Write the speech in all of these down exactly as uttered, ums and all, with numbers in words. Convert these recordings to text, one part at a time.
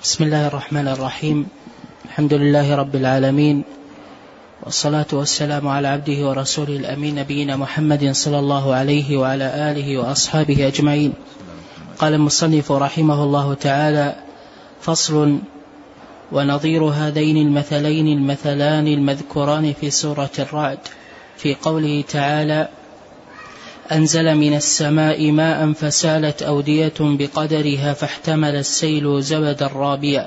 بسم الله الرحمن الرحيم. الحمد لله رب العالمين، والصلاة والسلام على عبده ورسوله الأمين نبينا محمد صلى الله عليه وعلى آله وأصحابه أجمعين. قال المصنف رحمه الله تعالى: فصل: ونظير هذين المثلين المثلان المذكوران في سورة الرعد في قوله تعالى: أنزل من السماء ماء فسالت أودية بقدرها فاحتمل السيل زبدا رابيا.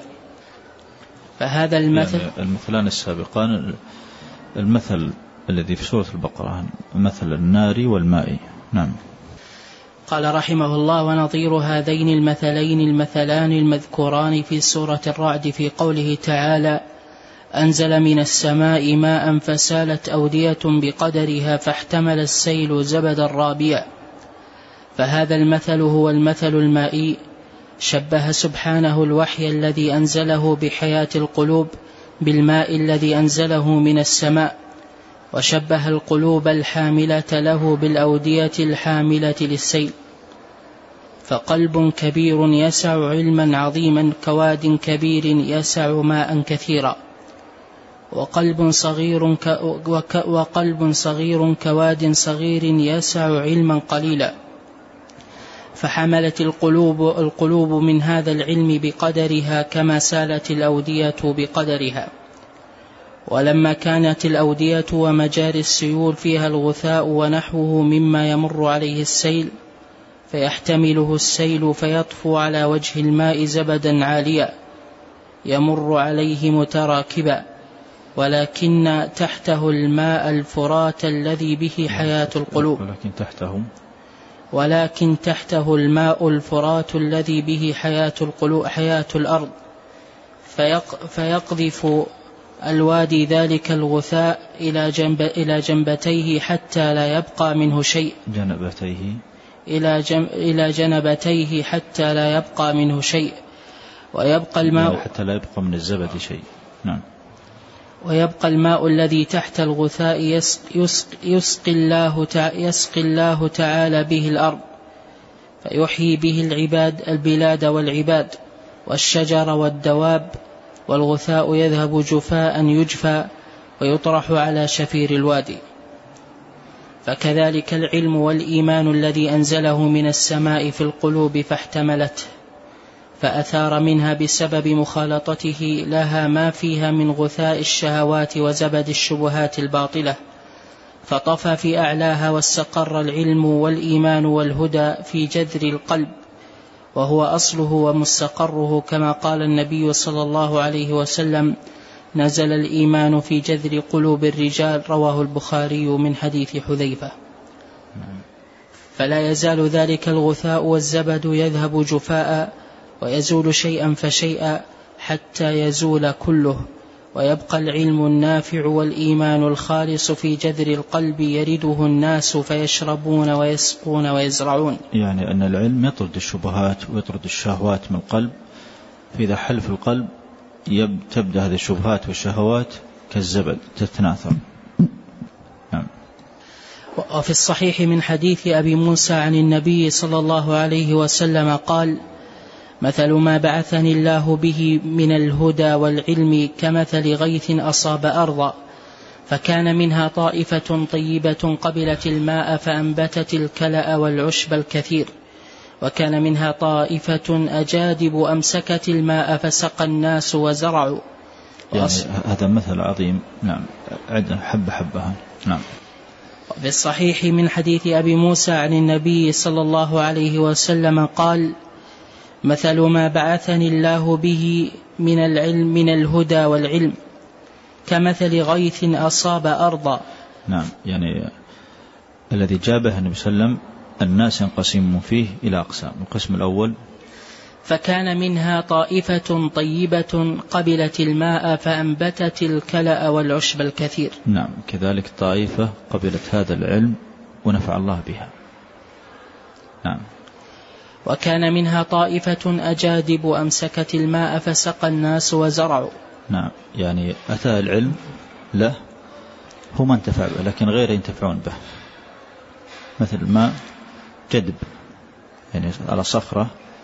فهذا المثل يعني المثلان السابقان، المثل الذي في سورة البقرة مثل النار والماء. نعم. قال رحمه الله: ونظير هذين المثلين المثلان المذكوران في سورة الرعد في قوله تعالى: أنزل من السماء ماء فسالت أودية بقدرها فاحتمل السيل زبدا رابيا. فهذا المثل هو المثل المائي، شبه سبحانه الوحي الذي أنزله بحياة القلوب بالماء الذي أنزله من السماء، وشبه القلوب الحاملة له بالأودية الحاملة للسيل. فقلب كبير يسع علما عظيما كواد كبير يسع ماء كثيرا، وقلب صغير ك... وك... وقلب صغير كواد صغير يسع علما قليلا. فحملت القلوب القلوب من هذا العلم بقدرها كما سالت الأودية بقدرها. ولما كانت الأودية ومجاري السيول فيها الغثاء ونحوه مما يمر عليه السيل، فيحتمله السيل فيطفو على وجه الماء زبدا عاليا يمر عليه متراكبا، ولكن تحته الماء الفرات الذي به حياة القلوب ولكن تحته ولكن تحته الماء الفرات الذي به حياة القلوب حياة الأرض، فيق فيقذف الوادي ذلك الغثاء إلى جنب إلى جنبتيه حتى لا يبقى منه شيء جنبتيه إلى جم إلى جنبتيه حتى لا يبقى منه شيء ويبقى الماء حتى لا يبقى من الزبد شيء. نعم. ويبقى الماء الذي تحت الغثاء يسقي, يسقي, الله يسقي الله تعالى به الأرض، فيحيي به العباد البلاد والعباد والشجر والدواب، والغثاء يذهب جفاء يجفى ويطرح على شفير الوادي. فكذلك العلم والإيمان الذي أنزله من السماء في القلوب فاحتملته، فأثار منها بسبب مخالطته لها ما فيها من غثاء الشهوات وزبد الشبهات الباطلة، فطفى في أعلاها واستقر العلم والإيمان والهدى في جذر القلب، وهو أصله ومستقره، كما قال النبي صلى الله عليه وسلم: نزل الإيمان في جذر قلوب الرجال، رواه البخاري من حديث حذيفة. فلا يزال ذلك الغثاء والزبد يذهب جفاء ويزول شيئا فشيئا حتى يزول كله، ويبقى العلم النافع والإيمان الخالص في جذر القلب يرده الناس فيشربون ويسقون ويزرعون. يعني أن العلم يطرد الشبهات ويطرد الشهوات من القلب، فإذا حل في القلب تبدأ هذه الشبهات والشهوات كالزبد تتناثر. نعم. وفي الصحيح من حديث أبي موسى عن النبي صلى الله عليه وسلم قال: مثل ما بعثني الله به من الهدى والعلم كمثل غيث أصاب أرضا، فكان منها طائفة طيبة قبلت الماء فأنبتت الكلأ والعشب الكثير، وكان منها طائفة أجادب أمسكت الماء فسقى الناس وزرعوا. يعني هذا مثل عظيم. نعم. عدنا حبة حبها. نعم. في الصحيح من حديث أبي موسى عن النبي صلى الله عليه وسلم قال: مثل ما بعثني الله به من العلم من الهدى والعلم كمثل غيث أصاب أرضا. نعم. يعني الذي جابه النبي صلى الله عليه وسلم الناس ينقسم فيه إلى أقسام. القسم الأول: فكان منها طائفة طيبة قبلت الماء فأنبتت الكلأ والعشب الكثير. نعم. كذلك طائفة قبلت هذا العلم ونفع الله بها. نعم. وكان منها طائفة أجادب أمسكت الماء فسقى الناس وزرعوا. نعم. يعني أتى العلم له هم انتفع به لكن غير ينتفعون به، مثل الماء جدب يعني على صخرة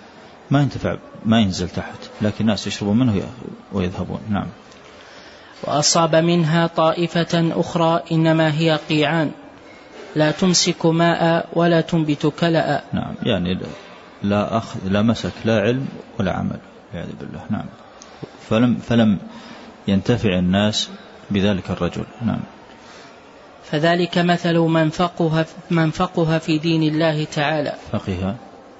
ما ينتفع، ما ينزل تحت، لكن الناس يشربون منه ويذهبون. نعم. وأصاب منها طائفة أخرى إنما هي قيعان لا تمسك ماء ولا تنبت كلأ. نعم، يعني لا أخذ لا مسك لا علم ولا عمل والعياذ بالله. نعم. فلم فلم ينتفع الناس بذلك الرجل. نعم. فذلك مثل من فقه من فقه في دين الله تعالى. فقه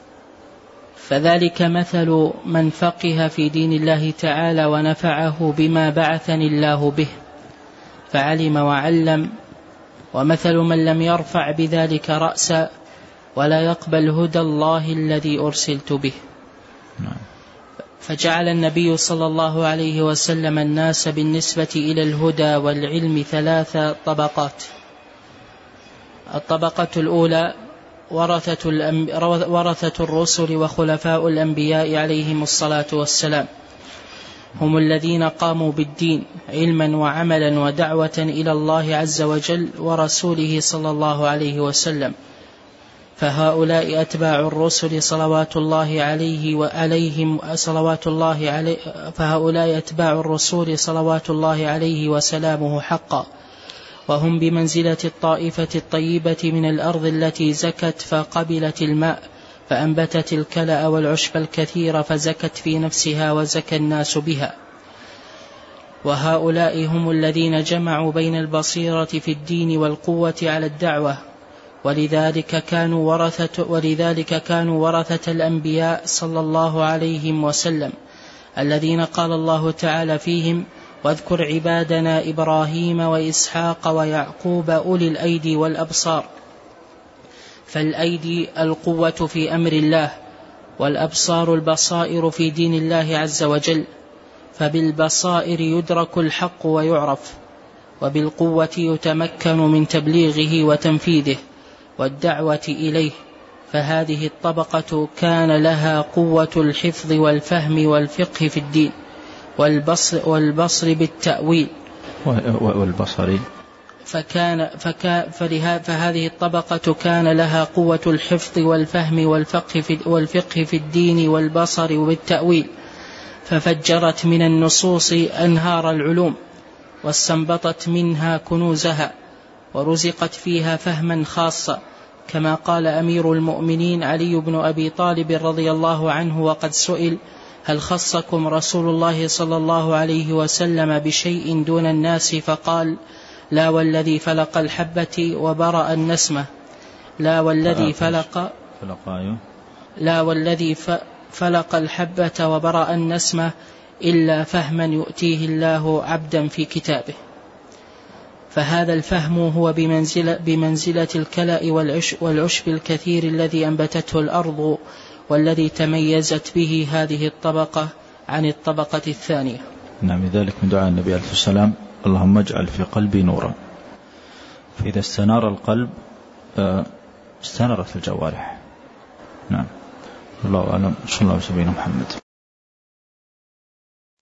فذلك مثل من فقه في دين الله تعالى ونفعه بما بعثني الله به فعلم وعلم، ومثل من لم يرفع بذلك رأسا ولا يقبل هدى الله الذي أرسلت به. فجعل النبي صلى الله عليه وسلم الناس بالنسبة إلى الهدى والعلم ثلاث طبقات. الطبقة الأولى ورثة, ورثة الرسل وخلفاء الأنبياء عليهم الصلاة والسلام، هم الذين قاموا بالدين علما وعملا ودعوة إلى الله عز وجل ورسوله صلى الله عليه وسلم، فهؤلاء أتباع الرسل صلوات الله عليه وعليهم صلوات الله عليه فهؤلاء أتباع الرسول صلوات الله عليه وسلامه حقا، وهم بمنزلة الطائفة الطيبة من الأرض التي زكت فقبلت الماء فأنبتت الكلأ والعشب الكثير فزكت في نفسها وزكى الناس بها. وهؤلاء هم الذين جمعوا بين البصيرة في الدين والقوة على الدعوة، ولذلك كانوا ورثة, ولذلك كانوا ورثة الأنبياء صلى الله عليه وسلم الذين قال الله تعالى فيهم: واذكر عبادنا إبراهيم وإسحاق ويعقوب أولي الأيدي والأبصار. فالأيدي القوة في أمر الله، والأبصار البصائر في دين الله عز وجل، فبالبصائر يدرك الحق ويعرف، وبالقوة يتمكن من تبليغه وتنفيذه والدعوة إليه. فهذه الطبقة كان لها قوة الحفظ والفهم والفقه في الدين والبصر, والبصر بالتأويل والبصر فكان فكا فلها فهذه الطبقة كان لها قوة الحفظ والفهم والفقه في, والفقه في الدين والبصر بالتأويل، ففجرت من النصوص أنهار العلوم واستنبطت منها كنوزها ورزقت فيها فهما خاصا، كما قال أمير المؤمنين علي بن أبي طالب رضي الله عنه وقد سئل: هل خصكم رسول الله صلى الله عليه وسلم بشيء دون الناس؟ فقال: لا والذي فلق الحبة وبرأ النسمة لا والذي فلق لا والذي فلق الحبة وبرأ النسمة إلا فهما يؤتيه الله عبدا في كتابه. فهذا الفهم هو بمنزلة, بمنزلة الكلأ والعشب الكثير الذي أنبتته الأرض، والذي تميزت به هذه الطبقة عن الطبقة الثانية. نعم، ذلك من دعاء النبي عليه السلام: اللهم اجعل في قلبي نورا. فإذا استنار القلب استنارت الجوارح. نعم، الله أعلم. صلى الله عليه وسلم محمد.